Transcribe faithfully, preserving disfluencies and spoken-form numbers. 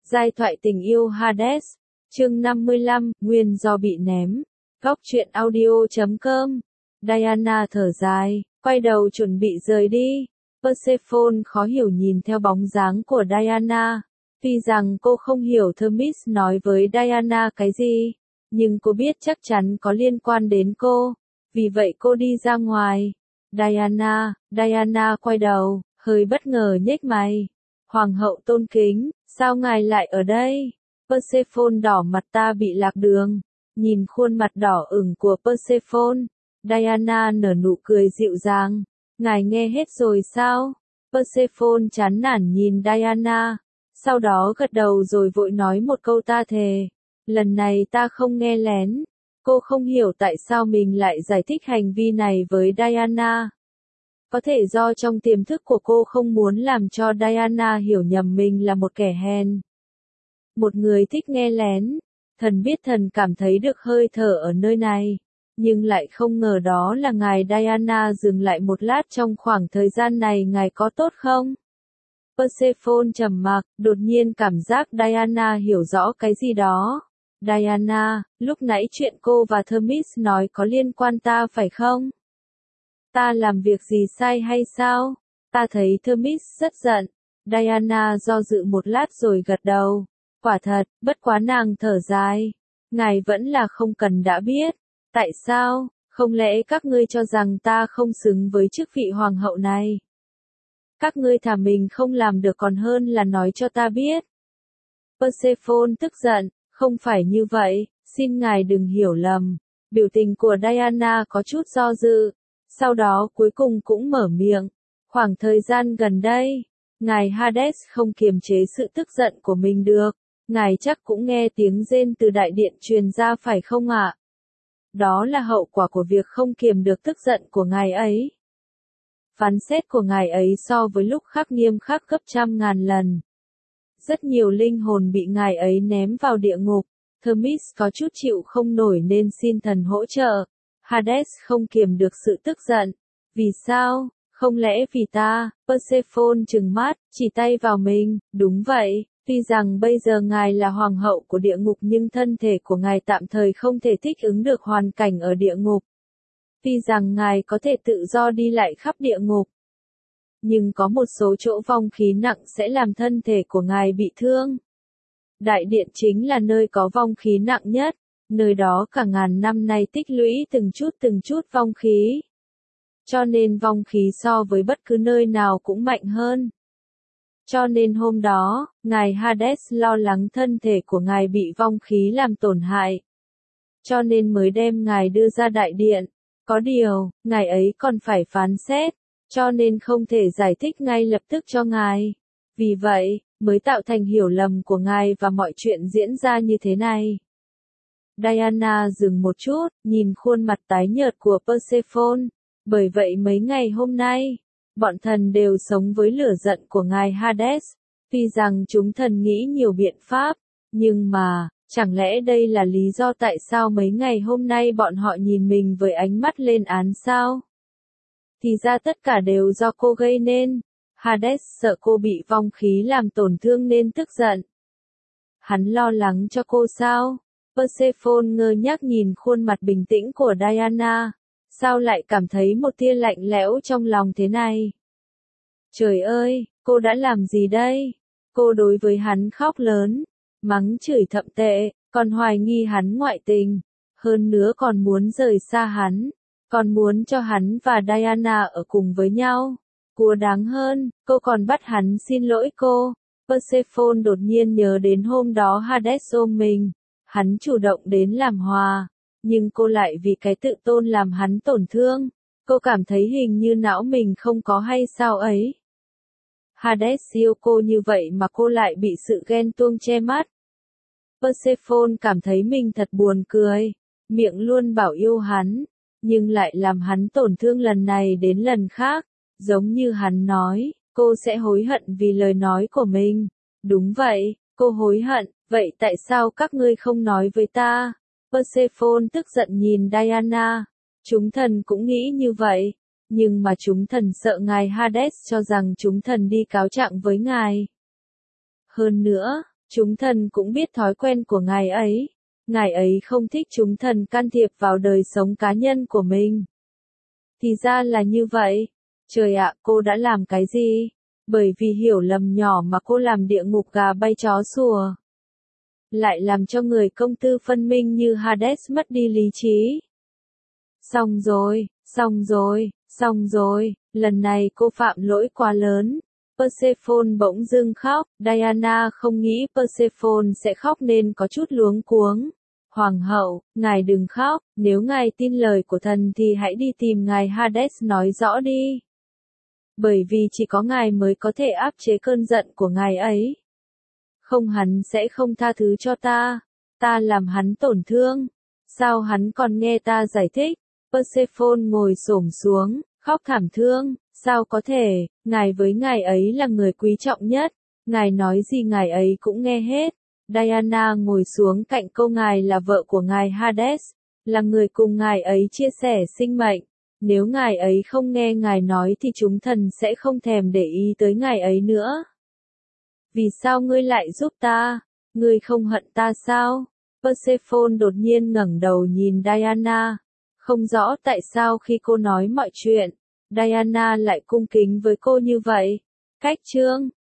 Giai thoại tình yêu Hades, chương năm mươi lăm, nguyên do bị ném. Góc truyện audio chấm com. Diana thở dài, quay đầu chuẩn bị rời đi. Persephone khó hiểu nhìn theo bóng dáng của Diana. Tuy rằng cô không hiểu Themis nói với Diana cái gì, nhưng cô biết chắc chắn có liên quan đến cô. Vì vậy cô đi ra ngoài. Diana, Diana quay đầu, hơi bất ngờ nhếch mày. Hoàng hậu tôn kính, sao ngài lại ở đây? Persephone đỏ mặt, ta bị lạc đường. Nhìn khuôn mặt đỏ ửng của Persephone, Diana nở nụ cười dịu dàng. Ngài nghe hết rồi sao? Persephone chán nản nhìn Diana, sau đó gật đầu rồi vội nói một câu, ta thề. Lần này ta không nghe lén. Cô không hiểu tại sao mình lại giải thích hành vi này với Diana. Có thể do trong tiềm thức của cô không muốn làm cho Diana hiểu nhầm mình là một kẻ hèn. Một người thích nghe lén. Thần biết thần cảm thấy được hơi thở ở nơi này. Nhưng lại không ngờ đó là ngài. Diana dừng lại một lát, trong khoảng thời gian này ngài có tốt không? Persephone trầm mặc, đột nhiên cảm giác Diana hiểu rõ cái gì đó. Diana, lúc nãy chuyện cô và Themis nói có liên quan ta phải không? Ta làm việc gì sai hay sao? Ta thấy Themis rất giận. Diana do dự một lát rồi gật đầu. Quả thật, bất quá nàng thở dài. Ngài vẫn là không cần đã biết. Tại sao? Không lẽ các ngươi cho rằng ta không xứng với chức vị hoàng hậu này? Các ngươi thà mình không làm được còn hơn là nói cho ta biết. Persephone tức giận, không phải như vậy, xin ngài đừng hiểu lầm. Biểu tình của Diana có chút do dự, sau đó cuối cùng cũng mở miệng. Khoảng thời gian gần đây, ngài Hades không kiềm chế sự tức giận của mình được. Ngài chắc cũng nghe tiếng rên từ đại điện truyền ra phải không ạ? Đó là hậu quả của việc không kiềm được tức giận của ngài ấy. Phán xét của ngài ấy so với lúc khác nghiêm khắc gấp trăm ngàn lần. Rất nhiều linh hồn bị ngài ấy ném vào địa ngục. Themis có chút chịu không nổi nên xin thần hỗ trợ. Hades không kiềm được sự tức giận. Vì sao? Không lẽ vì ta? Persephone trừng mắt, chỉ tay vào mình. Đúng vậy, tuy rằng bây giờ ngài là hoàng hậu của địa ngục nhưng thân thể của ngài tạm thời không thể thích ứng được hoàn cảnh ở địa ngục. Tuy rằng ngài có thể tự do đi lại khắp địa ngục, nhưng có một số chỗ vong khí nặng sẽ làm thân thể của ngài bị thương. Đại điện chính là nơi có vong khí nặng nhất, nơi đó cả ngàn năm nay tích lũy từng chút từng chút vong khí. Cho nên vong khí so với bất cứ nơi nào cũng mạnh hơn. Cho nên hôm đó, ngài Hades lo lắng thân thể của ngài bị vong khí làm tổn hại. Cho nên mới đem ngài đưa ra đại điện. Có điều, ngài ấy còn phải phán xét, cho nên không thể giải thích ngay lập tức cho ngài. Vì vậy, mới tạo thành hiểu lầm của ngài và mọi chuyện diễn ra như thế này. Diana dừng một chút, nhìn khuôn mặt tái nhợt của Persephone. Bởi vậy mấy ngày hôm nay, bọn thần đều sống với lửa giận của ngài Hades. Tuy rằng chúng thần nghĩ nhiều biện pháp, nhưng mà, chẳng lẽ đây là lý do tại sao mấy ngày hôm nay bọn họ nhìn mình với ánh mắt lên án sao? Thì ra tất cả đều do cô gây nên. Hades sợ cô bị vong khí làm tổn thương nên tức giận. Hắn lo lắng cho cô sao? Persephone ngơ ngác nhìn khuôn mặt bình tĩnh của Diana. Sao lại cảm thấy một tia lạnh lẽo trong lòng thế này? Trời ơi, cô đã làm gì đây? Cô đối với hắn khóc lớn, mắng chửi thậm tệ, còn hoài nghi hắn ngoại tình. Hơn nữa còn muốn rời xa hắn, còn muốn cho hắn và Diana ở cùng với nhau. Cô đáng hơn, cô còn bắt hắn xin lỗi cô. Persephone đột nhiên nhớ đến hôm đó Hades ôm mình. Hắn chủ động đến làm hòa, nhưng cô lại vì cái tự tôn làm hắn tổn thương. Cô cảm thấy hình như não mình không có hay sao ấy. Hades yêu cô như vậy mà cô lại bị sự ghen tuông che mắt. Persephone cảm thấy mình thật buồn cười. Miệng luôn bảo yêu hắn, nhưng lại làm hắn tổn thương lần này đến lần khác. Giống như hắn nói, cô sẽ hối hận vì lời nói của mình. Đúng vậy, cô hối hận. Vậy tại sao các ngươi không nói với ta? Persephone tức giận nhìn Diana. Chúng thần cũng nghĩ như vậy, nhưng mà chúng thần sợ ngài Hades cho rằng chúng thần đi cáo trạng với ngài. Hơn nữa, Chúng thần cũng biết thói quen của ngài ấy. Ngài ấy không thích chúng thần can thiệp vào đời sống cá nhân của mình. Thì ra là như vậy. Trời ạ, cô đã làm cái gì? Bởi vì hiểu lầm nhỏ mà cô làm địa ngục gà bay chó sủa. Lại làm cho người công tư phân minh như Hades mất đi lý trí. Xong rồi, xong rồi, xong rồi, lần này cô phạm lỗi quá lớn. Persephone bỗng dưng khóc, Diana không nghĩ Persephone sẽ khóc nên có chút luống cuống. Hoàng hậu, ngài đừng khóc, nếu ngài tin lời của thần thì hãy đi tìm ngài Hades nói rõ đi. Bởi vì chỉ có ngài mới có thể áp chế cơn giận của ngài ấy. Không, hắn sẽ không tha thứ cho ta. Ta làm hắn tổn thương. Sao hắn còn nghe ta giải thích? Persephone ngồi xổm xuống, khóc thảm thương. Sao có thể, ngài với ngài ấy là người quý trọng nhất. Ngài nói gì ngài ấy cũng nghe hết. Diana ngồi xuống cạnh cô, ngài là vợ của ngài Hades, là người cùng ngài ấy chia sẻ sinh mệnh. Nếu ngài ấy không nghe ngài nói thì chúng thần sẽ không thèm để ý tới ngài ấy nữa. Vì sao ngươi lại giúp ta? Ngươi không hận ta sao? Persephone đột nhiên ngẩng đầu nhìn Diana. Không rõ tại sao khi cô nói mọi chuyện, Diana lại cung kính với cô như vậy. Cách chương